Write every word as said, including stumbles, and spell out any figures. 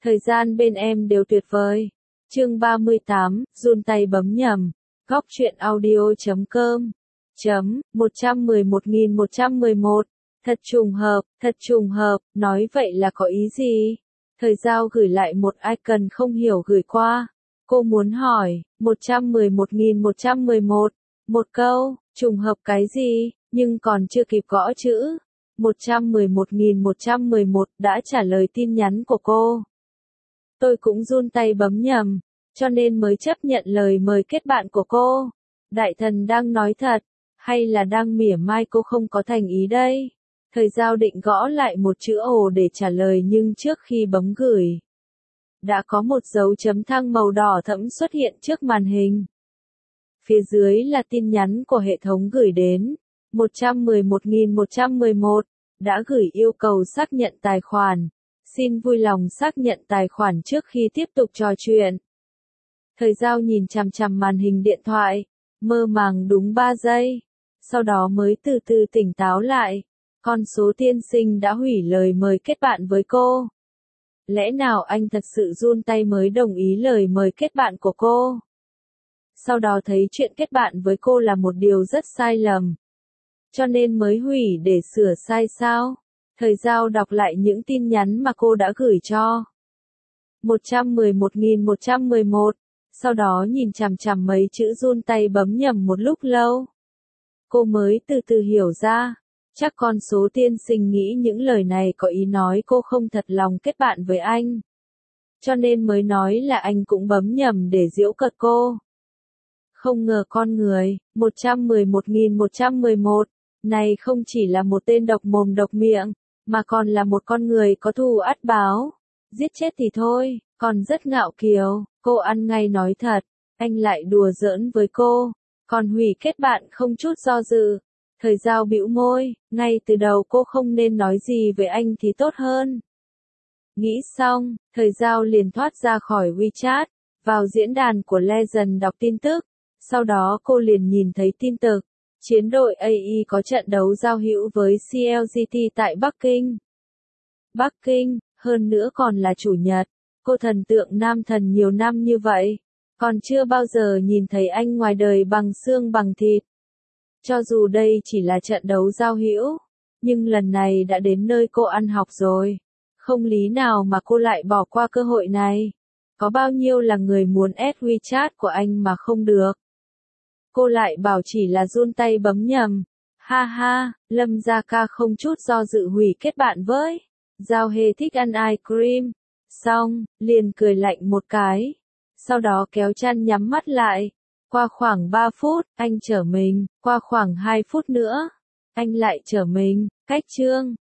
Thời gian bên em đều tuyệt vời. Chương ba mươi tám, run tay bấm nhầm. Góc truyện audio chấm com. Chấm, một trăm mười một nghìn một trăm mười một. Thật trùng hợp, thật trùng hợp, nói vậy là có ý gì? Thời giao gửi lại một icon không hiểu gửi qua. Cô muốn hỏi, một trăm mười một nghìn một trăm mười một. Một câu, trùng hợp cái gì, nhưng còn chưa kịp gõ chữ. một trăm mười một nghìn một trăm mười một đã trả lời tin nhắn của cô. Tôi cũng run tay bấm nhầm, cho nên mới chấp nhận lời mời kết bạn của cô. Đại thần đang nói thật, hay là đang mỉa mai cô không có thành ý đây? Thời giao định gõ lại một chữ ồ để trả lời nhưng trước khi bấm gửi, đã có một dấu chấm thăng màu đỏ thẫm xuất hiện trước màn hình. Phía dưới là tin nhắn của hệ thống gửi đến. một trăm mười một nghìn một trăm mười một, đã gửi yêu cầu xác nhận tài khoản. Xin vui lòng xác nhận tài khoản trước khi tiếp tục trò chuyện. Thời giao nhìn chằm chằm màn hình điện thoại, mơ màng đúng ba giây. Sau đó mới từ từ tỉnh táo lại. Con số tiên sinh đã hủy lời mời kết bạn với cô. Lẽ nào anh thật sự run tay mới đồng ý lời mời kết bạn của cô? Sau đó thấy chuyện kết bạn với cô là một điều rất sai lầm, cho nên mới hủy để sửa sai sao? Thời giao đọc lại những tin nhắn mà cô đã gửi cho. một trăm mười một nghìn một trăm mười một, sau đó nhìn chằm chằm mấy chữ run tay bấm nhầm một lúc lâu. Cô mới từ từ hiểu ra, chắc con số tiên sinh nghĩ những lời này có ý nói cô không thật lòng kết bạn với anh. Cho nên mới nói là anh cũng bấm nhầm để giễu cợt cô. Không ngờ con người, một trăm mười một nghìn một trăm mười một, này không chỉ là một tên độc mồm độc miệng, mà còn là một con người có thù ắt báo. Giết chết thì thôi, còn rất ngạo kiều, cô ăn ngay nói thật, anh lại đùa giỡn với cô, còn hủy kết bạn không chút do dự. Thời giao bĩu môi, ngay từ đầu cô không nên nói gì với anh thì tốt hơn. Nghĩ xong, thời giao liền thoát ra khỏi WeChat, vào diễn đàn của Legend đọc tin tức. Sau đó cô liền nhìn thấy tin tức, chiến đội a i có trận đấu giao hữu với xê lờ giê tê tại Bắc Kinh. Bắc Kinh, hơn nữa còn là chủ nhật, cô thần tượng nam thần nhiều năm như vậy, còn chưa bao giờ nhìn thấy anh ngoài đời bằng xương bằng thịt. Cho dù đây chỉ là trận đấu giao hữu, nhưng lần này đã đến nơi cô ăn học rồi, không lý nào mà cô lại bỏ qua cơ hội này. Có bao nhiêu là người muốn add WeChat của anh mà không được. Cô lại bảo chỉ là run tay bấm nhầm. Ha ha, Lâm Gia Ca không chút do dự hủy kết bạn với. Giao Hề thích ăn ice cream. Xong, liền cười lạnh một cái. Sau đó kéo chăn nhắm mắt lại. Qua khoảng ba phút, anh trở mình. Qua khoảng hai phút nữa, anh lại trở mình. Cách chương.